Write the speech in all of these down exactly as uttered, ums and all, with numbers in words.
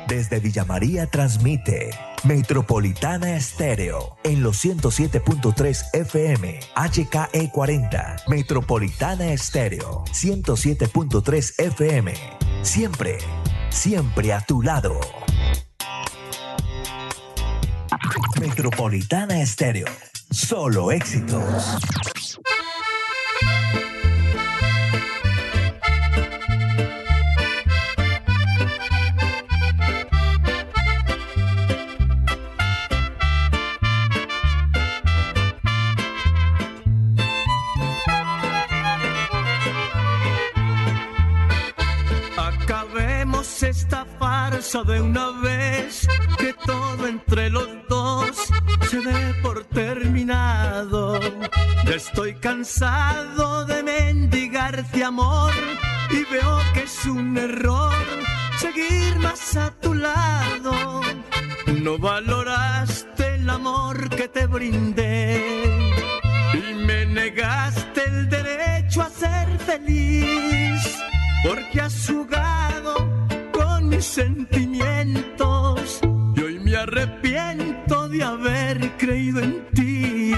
Desde Villa María transmite Metropolitana Estéreo en los ciento siete punto tres F M, H K E cuarenta. Metropolitana Estéreo, ciento siete punto tres F M. Siempre, siempre a tu lado. Metropolitana Estéreo, solo éxitos. Esta farsa de una vez, que todo entre los dos se dé por terminado. Ya estoy cansado de mendigarte amor y veo que es un error seguir más a tu lado. No valoraste el amor que te brindé y me negaste el derecho a ser feliz, porque has jugado mis sentimientos y hoy me arrepiento de haber creído en ti.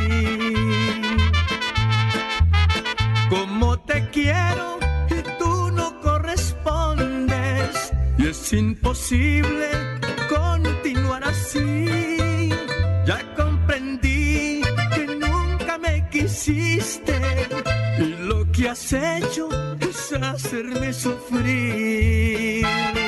Como te quiero y tú no correspondes, y es imposible continuar así. Ya comprendí que nunca me quisiste y lo que has hecho es hacerme sufrir.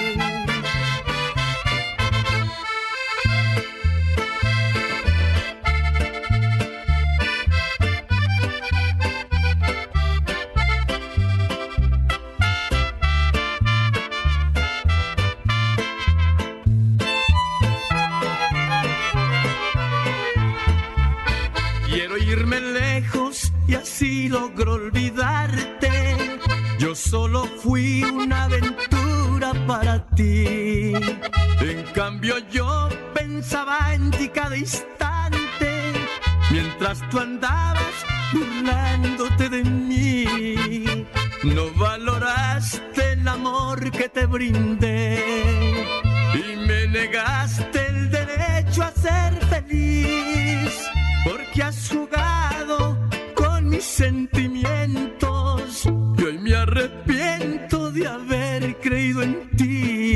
Irme lejos y así logro olvidarte. Yo solo fui una aventura para ti. En cambio yo pensaba en ti cada instante, mientras tú andabas burlándote de mí. No valoraste el amor que te brindé y me negaste el derecho a ser feliz, porque has jugado con mis sentimientos y hoy me arrepiento de haber creído en ti.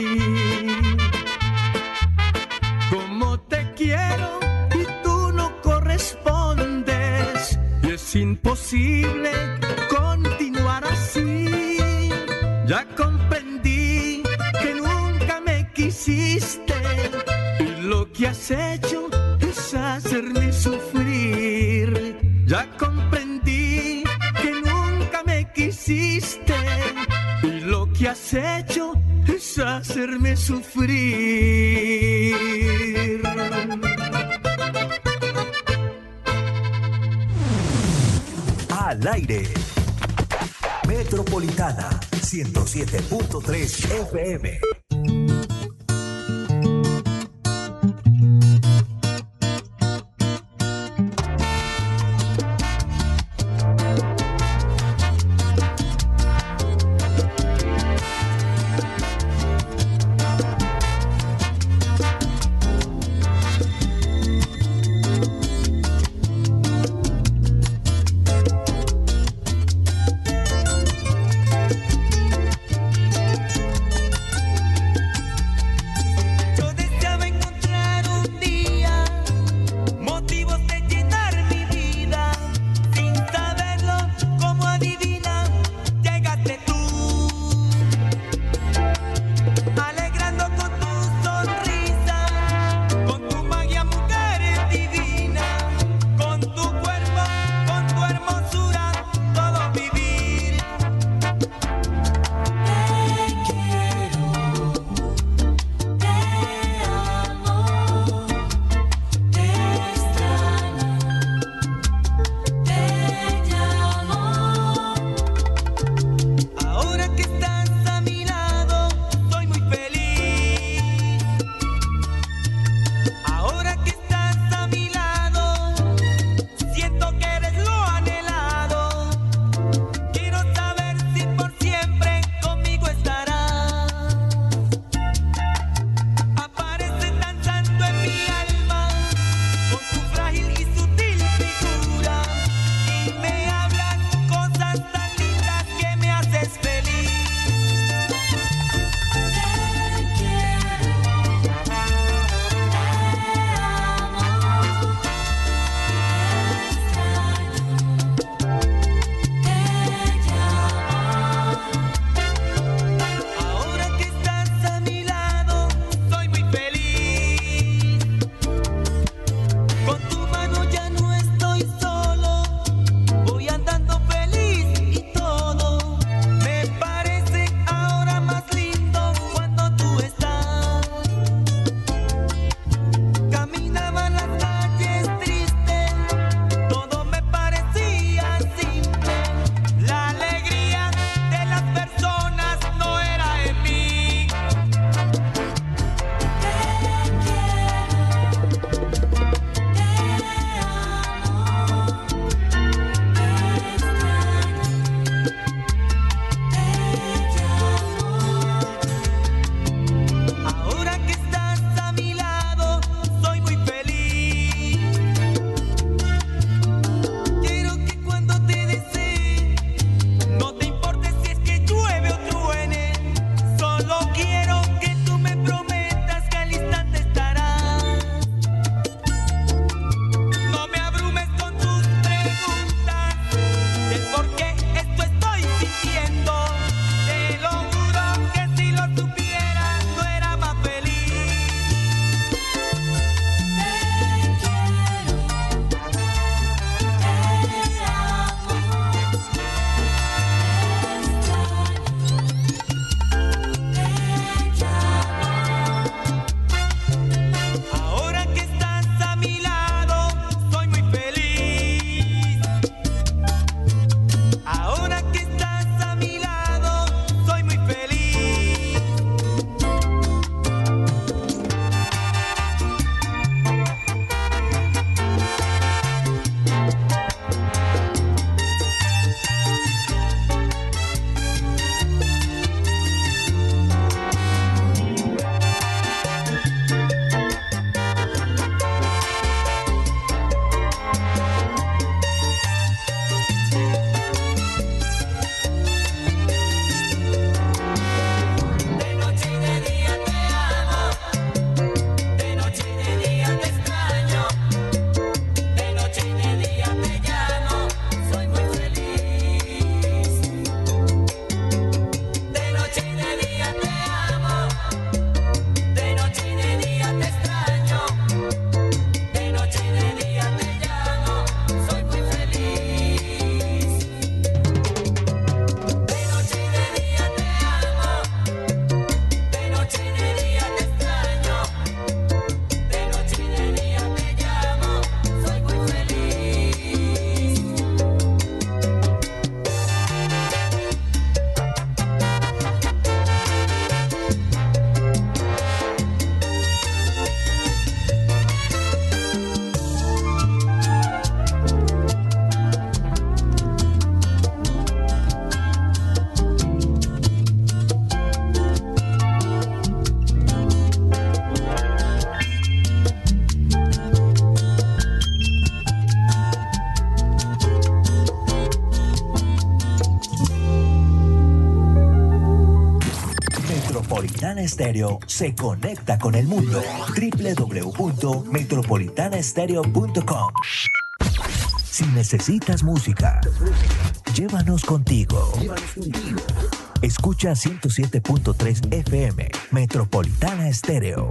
Como te quiero y tú no correspondes, y es imposible continuar así. Ya comprendí que nunca me quisiste y lo que has hecho es hacerme sufrir. Ya comprendí que nunca me quisiste y lo que has hecho es hacerme sufrir. Al aire. Metropolitana ciento siete punto tres F M. Metropolitana Estéreo se conecta con el mundo. doble u doble u doble u punto metropolitana estéreo punto com. Si necesitas música, llévanos contigo. Escucha ciento siete punto tres F M, Metropolitana Estéreo.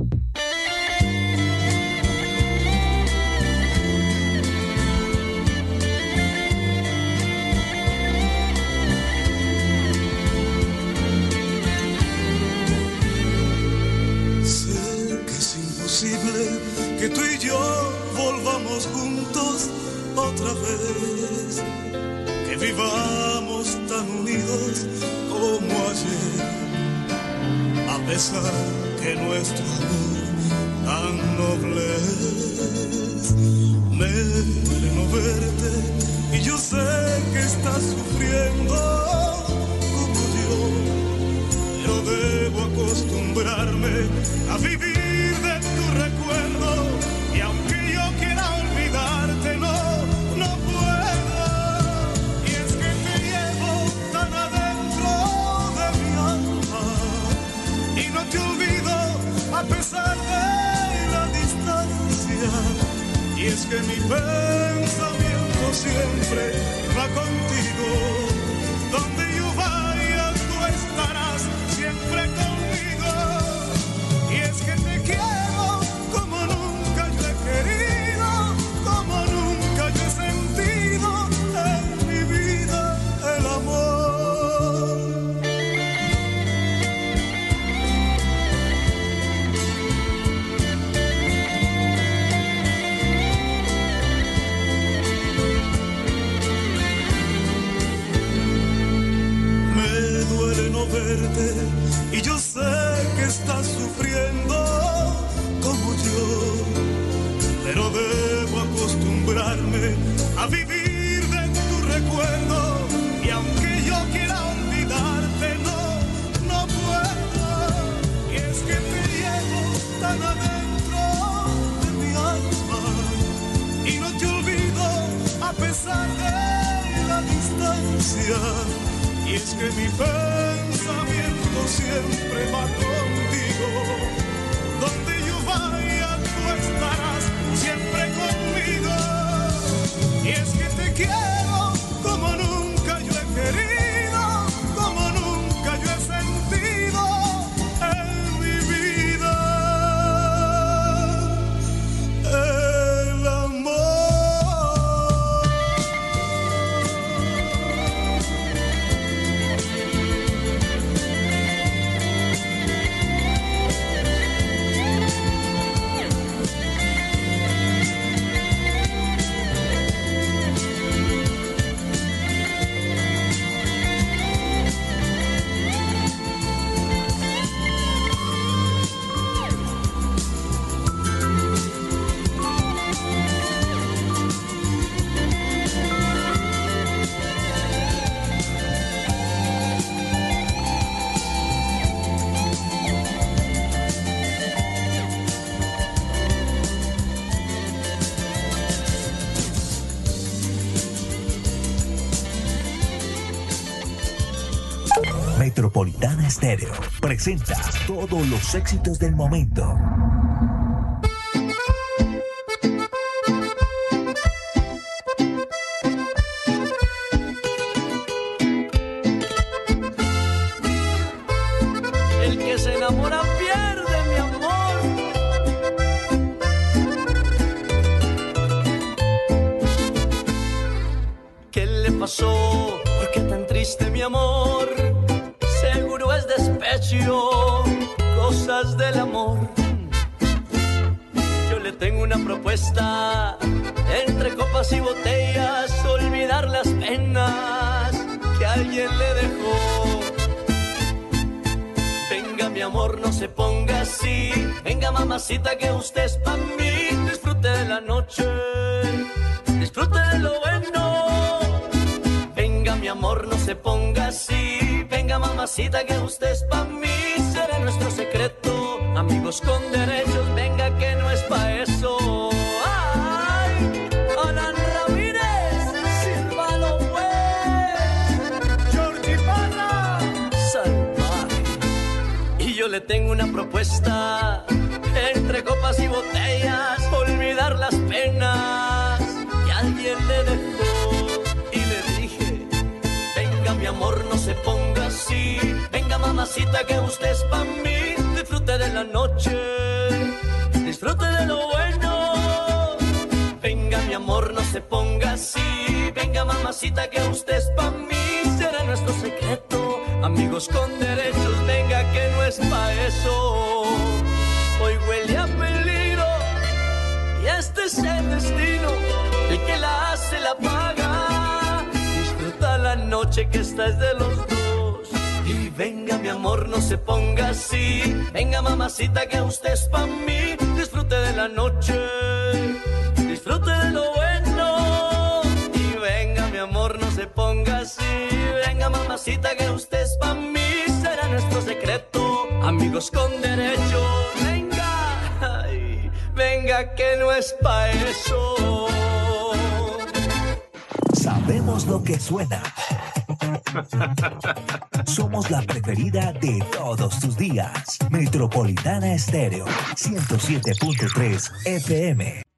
Que tú y yo volvamos juntos otra vez, que vivamos tan unidos como ayer, a pesar que nuestro amor tan noble es. Me duele no verte y yo sé que estás sufriendo como yo, pero debo acostumbrarme a vivir de tu recuerdo, y aunque yo quiera olvidarte, no, no puedo. Y es que te llevo tan adentro de mi alma y no te olvido a pesar de la distancia. Y es que mi pensamiento siempre va contigo, donde yo vaya tú estarás siempre conmigo. Y es que te quiero como nunca yo he querido, como nunca yo he sentido en mi vida el amor. Me duele no verte y yo sé que estás sufriendo como yo, pero debo acostumbrarme a vivir de tu recuerdo, y aunque yo quiera olvidarte, no, no puedo. Y es que te llevo tan adentro de mi alma y no te olvido a pesar de la distancia. Y es que mi pensamiento siempre va contigo, donde yo vaya tú estarás siempre conmigo. Y es que te quiero como nunca yo he querido, como nunca yo he sentido en mi vida el amor. Metropolitana Estéreo presenta todos los éxitos del momento. El que se enamora pierde, mi amor. ¿Qué le pasó? ¿Por qué tan triste, mi amor? Seguro es despecho, cosas del amor. Yo le tengo una propuesta, entre copas y botellas, olvidar las penas que alguien le dejó. Venga, mi amor, no se ponga así. Venga, mamacita, que usted es pa' mí. Disfrute de la noche, disfrute de lo bueno. Venga, mi amor, no se ponga así. Venga, mamacita, que usted es pa' mí. Será nuestro secreto, amigos con derechos. Venga, que no es pa' eso. ¡Ay! Alan Ramírez, Silvano Güey, Georgie Parra, Salvaje. le tengo una propuesta. Entre copas y botellas, olvidar las penas que alguien le dejó. Y le dije, venga mi amor, no se ponga así. Venga mamacita que usted es pa' mí. Disfrute de la noche, disfrute de lo bueno. Venga mi amor, no se ponga así. Venga mamacita que usted es pa' mí. Será nuestro secreto, amigos con derechos. Venga que no es pa' eso. Hoy huele a peligro y este es el destino. El que la hace la paga. Disfruta la noche que esta es de los dos. Y venga mi amor, no se ponga así. Venga mamacita que usted es pa' mí. Disfrute de la noche, disfrute de lo bueno. Y venga mi amor, no se ponga así. Venga mamacita que usted es pa' mí. Será nuestro secreto, amigos con derecho. Venga, ay, venga que no es pa' eso. Sabemos lo que suena. Somos la preferida de todos tus días. Metropolitana Estéreo ciento siete punto tres F M.